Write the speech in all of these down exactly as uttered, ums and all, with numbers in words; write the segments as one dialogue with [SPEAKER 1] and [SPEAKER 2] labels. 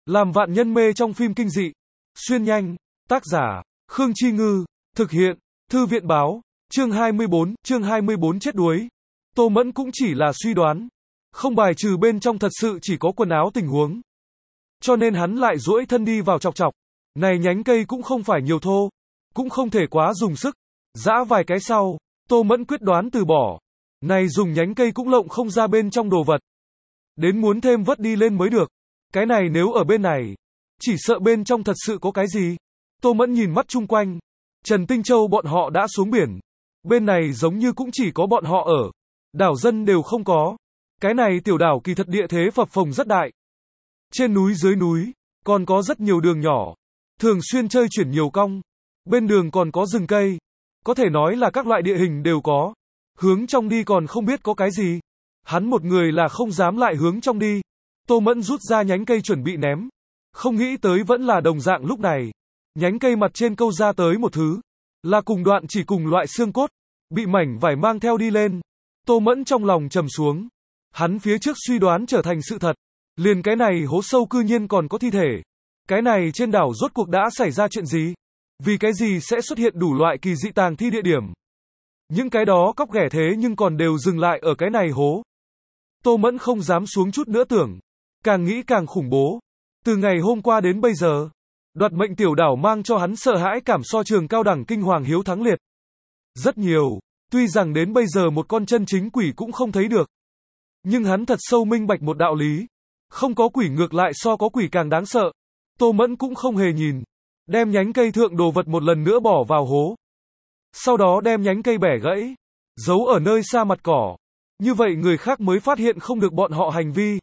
[SPEAKER 1] Làm vạn nhân mê trong phim kinh dị. Xuyên nhanh. Tác giả, Khương Chi Ngư. Thực hiện, Thư viện Báo. Chương hai mươi bốn, chương hai mươi bốn chết đuối. Tô Mẫn cũng chỉ là suy đoán. Không bài trừ bên trong thật sự chỉ có quần áo tình huống. Cho nên hắn lại duỗi thân đi vào chọc chọc. Này nhánh cây cũng không phải nhiều thô. Cũng không thể quá dùng sức. Giã vài cái sau, Tô Mẫn quyết đoán từ bỏ. Này dùng nhánh cây cũng lộng không ra bên trong đồ vật. Đến muốn thêm vất đi lên mới được. Cái này nếu ở bên này, chỉ sợ bên trong thật sự có cái gì. Tô Mẫn nhìn mắt chung quanh. Trần Tinh Châu bọn họ đã xuống biển. Bên này giống như cũng chỉ có bọn họ ở. Đảo dân đều không có. Cái này tiểu đảo kỳ thật địa thế phập phồng rất đại. Trên núi dưới núi, còn có rất nhiều đường nhỏ. Thường xuyên chơi chuyển nhiều cong. Bên đường còn có rừng cây. Có thể nói là các loại địa hình đều có. Hướng trong đi còn không biết có cái gì. Hắn một người là không dám lại hướng trong đi. Tô Mẫn rút ra nhánh cây chuẩn bị ném. Không nghĩ tới vẫn là đồng dạng lúc này. Nhánh cây mặt trên câu ra tới một thứ. Là cùng đoạn chỉ cùng loại xương cốt. Bị mảnh vải mang theo đi lên. Tô Mẫn trong lòng trầm xuống. Hắn phía trước suy đoán trở thành sự thật. Liền cái này hố sâu cư nhiên còn có thi thể. Cái này trên đảo rốt cuộc đã xảy ra chuyện gì? Vì cái gì sẽ xuất hiện đủ loại kỳ dị tàng thi địa điểm? Những cái đó cóc ghẻ thế nhưng còn đều dừng lại ở cái này hố. Tô Mẫn không dám xuống chút nữa tưởng. Càng nghĩ càng khủng bố. Từ ngày hôm qua đến bây giờ, đoạt mệnh tiểu đảo mang cho hắn sợ hãi cảm so trường cao đẳng kinh hoàng hiếu thắng liệt. Rất nhiều, tuy rằng đến bây giờ một con chân chính quỷ cũng không thấy được. Nhưng hắn thật sâu minh bạch một đạo lý. Không có quỷ ngược lại so có quỷ càng đáng sợ. Tô Mẫn cũng không hề nhìn. Đem nhánh cây thượng đồ vật một lần nữa bỏ vào hố. Sau đó đem nhánh cây bẻ gãy. Giấu ở nơi xa mặt cỏ. Như vậy người khác mới phát hiện không được bọn họ hành vi.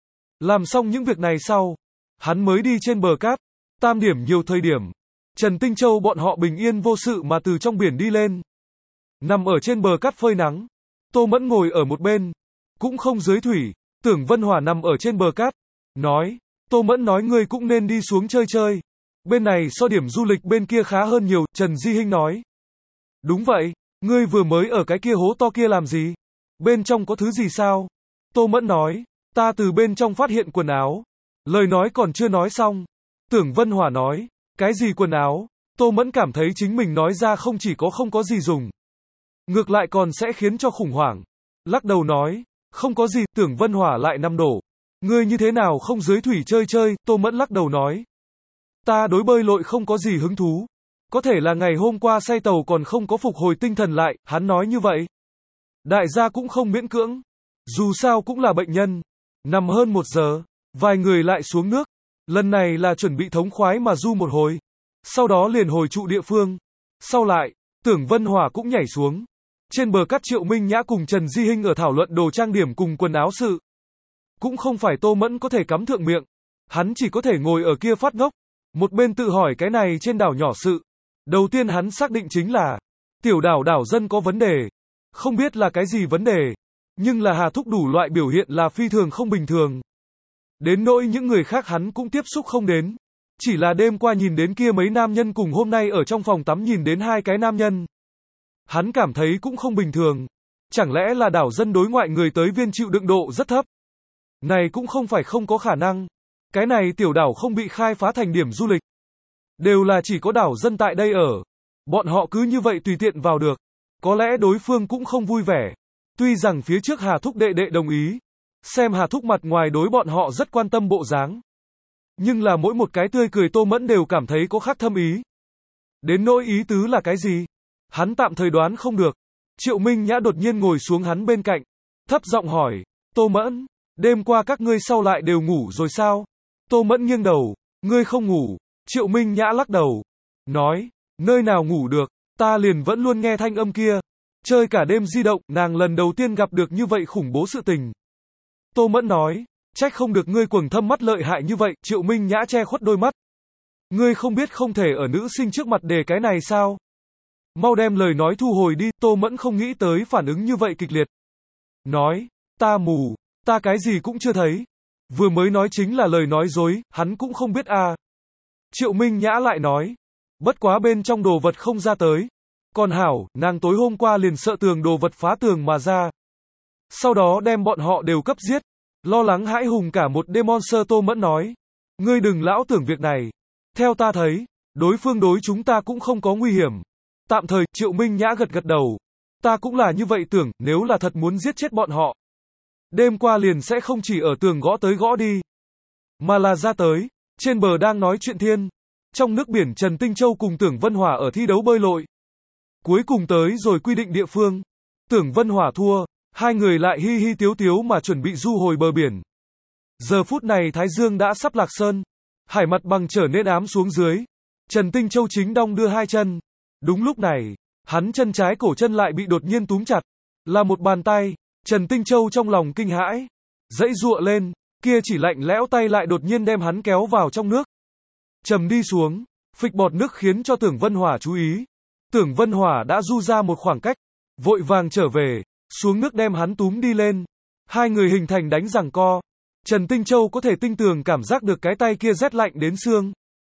[SPEAKER 1] Làm xong những việc này sau. Hắn mới đi trên bờ cát. Tam điểm nhiều thời điểm. Trần Tinh Châu bọn họ bình yên vô sự mà từ trong biển đi lên. Nằm ở trên bờ cát phơi nắng. Tô Mẫn ngồi ở một bên. Cũng không dưới thủy. Tưởng Vân Hòa nằm ở trên bờ cát. Nói. Tô Mẫn nói ngươi cũng nên đi xuống chơi chơi. Bên này so điểm du lịch bên kia khá hơn nhiều. Trần Di Hinh nói. Đúng vậy. Ngươi vừa mới ở cái kia hố to kia làm gì? Bên trong có thứ gì sao? Tô Mẫn nói. Ta từ bên trong phát hiện quần áo. Lời nói còn chưa nói xong. Tưởng Vân Hòa nói. Cái gì quần áo? Tô Mẫn cảm thấy chính mình nói ra không chỉ có không có gì dùng. Ngược lại còn sẽ khiến cho khủng hoảng. Lắc đầu nói. Không có gì. Tưởng Vân Hòa lại nằm đổ. Ngươi như thế nào không dưới thủy chơi chơi? Tô Mẫn lắc đầu nói. Ta đối bơi lội không có gì hứng thú. Có thể là ngày hôm qua say tàu còn không có phục hồi tinh thần lại. Hắn nói như vậy. Đại gia cũng không miễn cưỡng. Dù sao cũng là bệnh nhân. Nằm hơn một giờ. Vài người lại xuống nước. Lần này là chuẩn bị thống khoái mà du một hồi. Sau đó liền hồi trụ địa phương. Sau lại, Tưởng Vân Hòa cũng nhảy xuống. Trên bờ cát Triệu Minh Nhã cùng Trần Di Hinh ở thảo luận đồ trang điểm cùng quần áo sự. Cũng không phải Tô Mẫn có thể cắm thượng miệng. Hắn chỉ có thể ngồi ở kia phát ngốc. Một bên tự hỏi cái này trên đảo nhỏ sự. Đầu tiên hắn xác định chính là tiểu đảo đảo dân có vấn đề. Không biết là cái gì vấn đề. Nhưng là Hà Thúc đủ loại biểu hiện là phi thường không bình thường. Đến nỗi những người khác hắn cũng tiếp xúc không đến. Chỉ là đêm qua nhìn đến kia mấy nam nhân cùng hôm nay ở trong phòng tắm nhìn đến hai cái nam nhân. Hắn cảm thấy cũng không bình thường. Chẳng lẽ là đảo dân đối ngoại người tới viên chịu đựng độ rất thấp. Này cũng không phải không có khả năng. Cái này tiểu đảo không bị khai phá thành điểm du lịch. Đều là chỉ có đảo dân tại đây ở. Bọn họ cứ như vậy tùy tiện vào được. Có lẽ đối phương cũng không vui vẻ. Tuy rằng phía trước Hà Thúc đệ đệ đồng ý. Xem Hà Thúc mặt ngoài đối bọn họ rất quan tâm bộ dáng. Nhưng là mỗi một cái tươi cười Tô Mẫn đều cảm thấy có khác thâm ý. Đến nỗi ý tứ là cái gì? Hắn tạm thời đoán không được. Triệu Minh Nhã đột nhiên ngồi xuống hắn bên cạnh. Thấp giọng hỏi. Tô Mẫn, đêm qua các ngươi sau lại đều ngủ rồi sao? Tô Mẫn nghiêng đầu. Ngươi không ngủ. Triệu Minh Nhã lắc đầu. Nói. Nơi nào ngủ được. Ta liền vẫn luôn nghe thanh âm kia. Chơi cả đêm di động. Nàng lần đầu tiên gặp được như vậy khủng bố sự tình. Tô Mẫn nói. Trách không được ngươi quầng thâm mắt lợi hại như vậy. Triệu Minh Nhã che khuất đôi mắt. Ngươi không biết không thể ở nữ sinh trước mặt đề cái này sao? Mau đem lời nói thu hồi đi. Tô Mẫn không nghĩ tới phản ứng như vậy kịch liệt. Nói. Ta mù. Ta cái gì cũng chưa thấy. Vừa mới nói chính là lời nói dối. Hắn cũng không biết à. Triệu Minh Nhã lại nói. Bất quá bên trong đồ vật không ra tới. Còn hảo, nàng tối hôm qua liền sợ tường đồ vật phá tường mà ra. Sau đó đem bọn họ đều cấp giết. Lo lắng hãi hùng cả một đêm. Monster Tô Mẫn nói. Ngươi đừng lão tưởng việc này. Theo ta thấy, đối phương đối chúng ta cũng không có nguy hiểm. Tạm thời, Triệu Minh Nhã gật gật đầu. Ta cũng là như vậy tưởng, nếu là thật muốn giết chết bọn họ. Đêm qua liền sẽ không chỉ ở tường gõ tới gõ đi, mà là ra tới. Trên bờ đang nói chuyện thiên. Trong nước biển Trần Tinh Châu cùng Tưởng Vân Hỏa ở thi đấu bơi lội. Cuối cùng tới rồi quy định địa phương. Tưởng Vân Hỏa thua, hai người lại hi hi tiếu tiếu mà chuẩn bị du hồi bờ biển. Giờ phút này Thái Dương đã sắp lạc sơn. Hải mặt bằng trở nên ám xuống dưới. Trần Tinh Châu chính đong đưa hai chân. Đúng lúc này, hắn chân trái cổ chân lại bị đột nhiên túm chặt. Là một bàn tay. Trần Tinh Châu trong lòng kinh hãi. Dãy giụa lên, kia chỉ lạnh lẽo tay lại đột nhiên đem hắn kéo vào trong nước. Trầm đi xuống, phịch bọt nước khiến cho Tưởng Vân Hỏa chú ý. Tưởng Vân Hỏa đã du ra một khoảng cách, vội vàng trở về, xuống nước đem hắn túm đi lên. Hai người hình thành đánh giằng co. Trần Tinh Châu có thể tinh tường cảm giác được cái tay kia rét lạnh đến xương.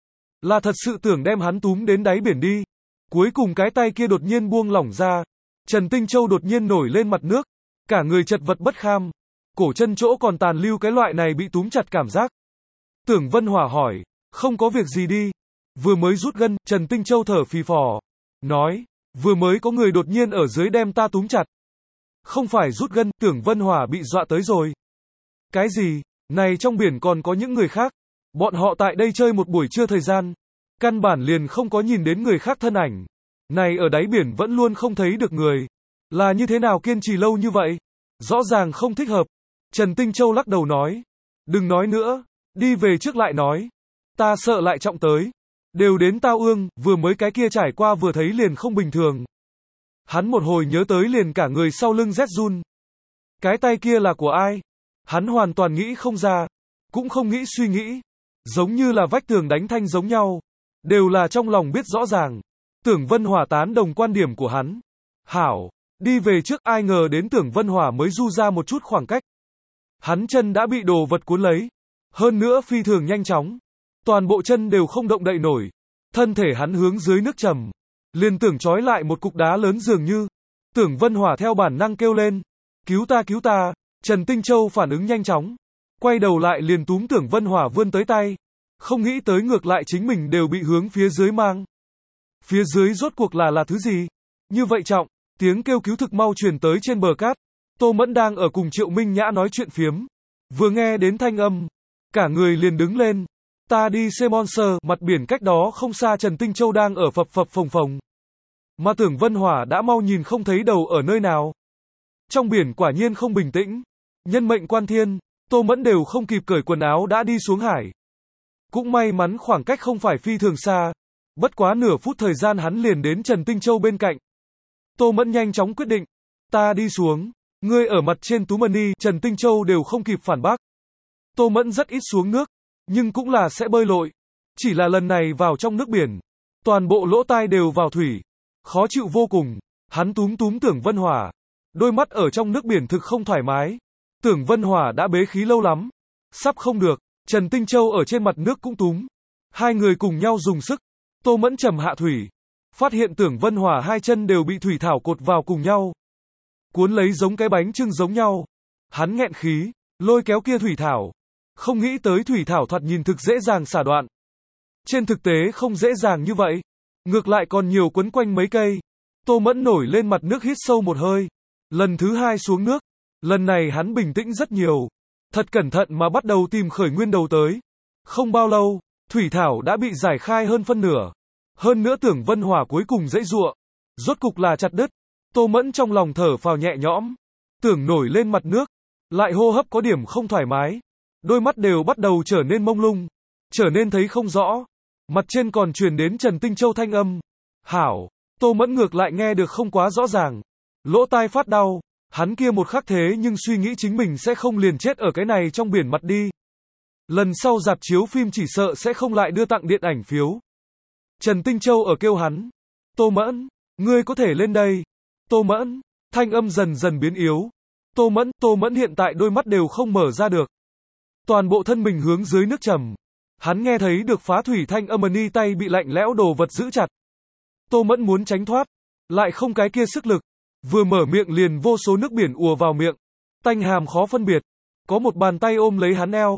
[SPEAKER 1] Là thật sự tưởng đem hắn túm đến đáy biển đi. Cuối cùng cái tay kia đột nhiên buông lỏng ra. Trần Tinh Châu đột nhiên nổi lên mặt nước. Cả người chật vật bất kham. Cổ chân chỗ còn tàn lưu cái loại này bị túm chặt cảm giác. Tưởng Vân Hỏa hỏi, không có việc gì đi. Vừa mới rút gân, Trần Tinh Châu thở phì phò. Nói, vừa mới có người đột nhiên ở dưới đem ta túm chặt. Không phải rút gân, Tưởng Vân Hỏa bị dọa tới rồi. Cái gì, này trong biển còn có những người khác. Bọn họ tại đây chơi một buổi trưa thời gian. Căn bản liền không có nhìn đến người khác thân ảnh. Này ở đáy biển vẫn luôn không thấy được người. Là như thế nào kiên trì lâu như vậy? Rõ ràng không thích hợp. Trần Tinh Châu lắc đầu nói. Đừng nói nữa, đi về trước lại nói. Ta sợ lại trọng tới. Đều đến tao ương, vừa mới cái kia trải qua vừa thấy liền không bình thường. Hắn một hồi nhớ tới liền cả người sau lưng rét run. Cái tay kia là của ai? Hắn hoàn toàn nghĩ không ra. Cũng không nghĩ suy nghĩ. Giống như là vách tường đánh thanh giống nhau. Đều là trong lòng biết rõ ràng. Tưởng Vân Hỏa tán đồng quan điểm của hắn. Hảo, đi về trước, ai ngờ đến Tưởng Vân Hỏa mới du ra một chút khoảng cách. Hắn chân đã bị đồ vật cuốn lấy. Hơn nữa phi thường nhanh chóng. Toàn bộ chân đều không động đậy nổi. Thân thể hắn hướng dưới nước trầm. Liền tưởng trói lại một cục đá lớn dường như. Tưởng Vân Hỏa theo bản năng kêu lên. Cứu ta cứu ta. Trần Tinh Châu phản ứng nhanh chóng. Quay đầu lại liền túm Tưởng Vân Hỏa vươn tới tay. Không nghĩ tới ngược lại chính mình đều bị hướng phía dưới mang. Phía dưới rốt cuộc là là thứ gì? Như vậy trọng. Tiếng kêu cứu thực mau truyền tới trên bờ cát. Tô Mẫn đang ở cùng Triệu Minh Nhã nói chuyện phiếm. Vừa nghe đến thanh âm. Cả người liền đứng lên. Ta đi xem monster, mặt biển cách đó không xa Trần Tinh Châu đang ở phập phập phồng phồng. Mà Tưởng Vân Hỏa đã mau nhìn không thấy đầu ở nơi nào. Trong biển quả nhiên không bình tĩnh. Nhân mệnh quan thiên, Tô Mẫn đều không kịp cởi quần áo đã đi xuống hải. Cũng may mắn khoảng cách không phải phi thường xa. Bất quá nửa phút thời gian hắn liền đến Trần Tinh Châu bên cạnh. Tô Mẫn nhanh chóng quyết định. Ta đi xuống. Ngươi ở mặt trên tú mần đi, Trần Tinh Châu đều không kịp phản bác. Tô Mẫn rất ít xuống nước. Nhưng cũng là sẽ bơi lội. Chỉ là lần này vào trong nước biển. Toàn bộ lỗ tai đều vào thủy. Khó chịu vô cùng. Hắn túm túm Tưởng Vân Hỏa. Đôi mắt ở trong nước biển thực không thoải mái. Tưởng Vân Hỏa đã bế khí lâu lắm. Sắp không được. Trần Tinh Châu ở trên mặt nước cũng túm. Hai người cùng nhau dùng sức. Tô Mẫn trầm hạ thủy. Phát hiện Tưởng Vân Hỏa hai chân đều bị thủy thảo cột vào cùng nhau. Cuốn lấy giống cái bánh chưng giống nhau. Hắn nghẹn khí. Lôi kéo kia thủy thảo. Không nghĩ tới thủy thảo thoạt nhìn thực dễ dàng xả đoạn. Trên thực tế không dễ dàng như vậy. Ngược lại còn nhiều quấn quanh mấy cây. Tô Mẫn nổi lên mặt nước hít sâu một hơi. Lần thứ hai xuống nước. Lần này hắn bình tĩnh rất nhiều. Thật cẩn thận mà bắt đầu tìm khởi nguyên đầu tới. Không bao lâu, thủy thảo đã bị giải khai hơn phân nửa. Hơn nữa Tưởng Vân Hỏa cuối cùng dãy giụa. Rốt cục là chặt đứt. Tô Mẫn trong lòng thở phào nhẹ nhõm. Tưởng nổi lên mặt nước. Lại hô hấp có điểm không thoải mái. Đôi mắt đều bắt đầu trở nên mông lung. Trở nên thấy không rõ. Mặt trên còn truyền đến Trần Tinh Châu thanh âm. Hảo. Tô Mẫn ngược lại nghe được không quá rõ ràng. Lỗ tai phát đau. Hắn kia một khắc thế nhưng suy nghĩ chính mình sẽ không liền chết ở cái này trong biển mặt đi. Lần sau rạp chiếu phim chỉ sợ sẽ không lại đưa tặng điện ảnh phiếu. Trần Tinh Châu ở kêu hắn. Tô Mẫn. Ngươi có thể lên đây. Tô Mẫn. Thanh âm dần dần biến yếu. Tô Mẫn. Tô Mẫn hiện tại đôi mắt đều không mở ra được. Toàn bộ thân mình hướng dưới nước trầm. Hắn nghe thấy được phá thủy thanh âm ni tay bị lạnh lẽo đồ vật giữ chặt. Tô Mẫn muốn tránh thoát. Lại không cái kia sức lực. Vừa mở miệng liền vô số nước biển ùa vào miệng. Tanh hàm khó phân biệt. Có một bàn tay ôm lấy hắn eo.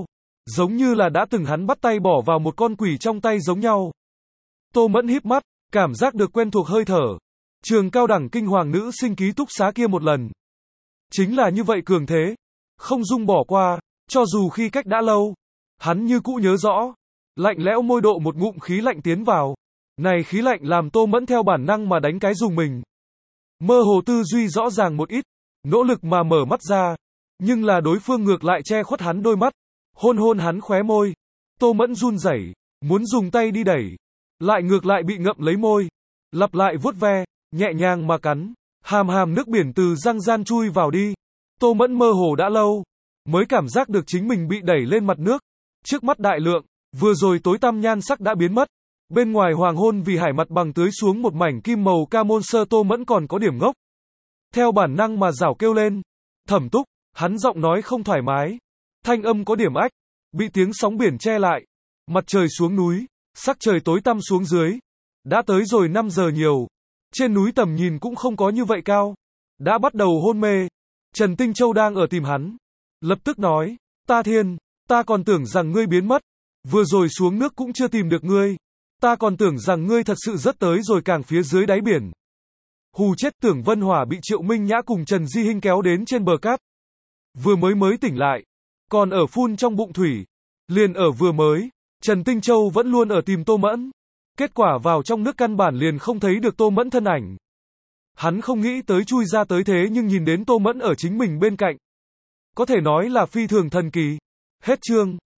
[SPEAKER 1] giống như là đã từng hắn bắt tay bỏ vào một con quỷ trong tay giống nhau. Tô Mẫn híp mắt, cảm giác được quen thuộc hơi thở. Trường cao đẳng kinh hoàng nữ sinh ký túc xá kia một lần. Chính là như vậy cường thế, không dung bỏ qua, cho dù khi cách đã lâu, hắn như cũ nhớ rõ. Lạnh lẽo môi độ một ngụm khí lạnh tiến vào. Này khí lạnh làm Tô Mẫn theo bản năng mà đánh cái dùng mình. Mơ hồ tư duy rõ ràng một ít, nỗ lực mà mở mắt ra, nhưng là đối phương ngược lại che khuất hắn đôi mắt, hôn hôn hắn khóe môi. Tô Mẫn run rẩy, muốn dùng tay đi đẩy, lại ngược lại bị ngậm lấy môi, lặp lại vuốt ve, nhẹ nhàng mà cắn, hàm hàm nước biển từ răng gian chui vào đi. Tô Mẫn mơ hồ đã lâu, mới cảm giác được chính mình bị đẩy lên mặt nước, trước mắt đại lượng, vừa rồi tối tăm nhan sắc đã biến mất. Bên ngoài hoàng hôn vì hải mặt bằng tưới xuống một mảnh kim màu ca môn sơ. Tô Mẫn còn có điểm ngốc. Theo bản năng mà rảo kêu lên. Thẩm Túc, hắn giọng nói không thoải mái. Thanh âm có điểm ách, bị tiếng sóng biển che lại. Mặt trời xuống núi, sắc trời tối tăm xuống dưới. Đã tới rồi năm giờ nhiều. Trên núi tầm nhìn cũng không có như vậy cao. Đã bắt đầu hôn mê. Trần Tinh Châu đang ở tìm hắn. Lập tức nói, ta thiên, ta còn tưởng rằng ngươi biến mất. Vừa rồi xuống nước cũng chưa tìm được ngươi. Ta còn tưởng rằng ngươi thật sự rất tới rồi càng phía dưới đáy biển. Hù chết. Tưởng Vân Hỏa bị Triệu Minh Nhã cùng Trần Di Hinh kéo đến trên bờ cát. Vừa mới mới tỉnh lại. Còn ở phun trong bụng thủy. Liền ở vừa mới. Trần Tinh Châu vẫn luôn ở tìm Tô Mẫn. Kết quả vào trong nước căn bản liền không thấy được Tô Mẫn thân ảnh. Hắn không nghĩ tới chui ra tới thế nhưng nhìn đến Tô Mẫn ở chính mình bên cạnh. Có thể nói là phi thường thần kỳ. Hết chương.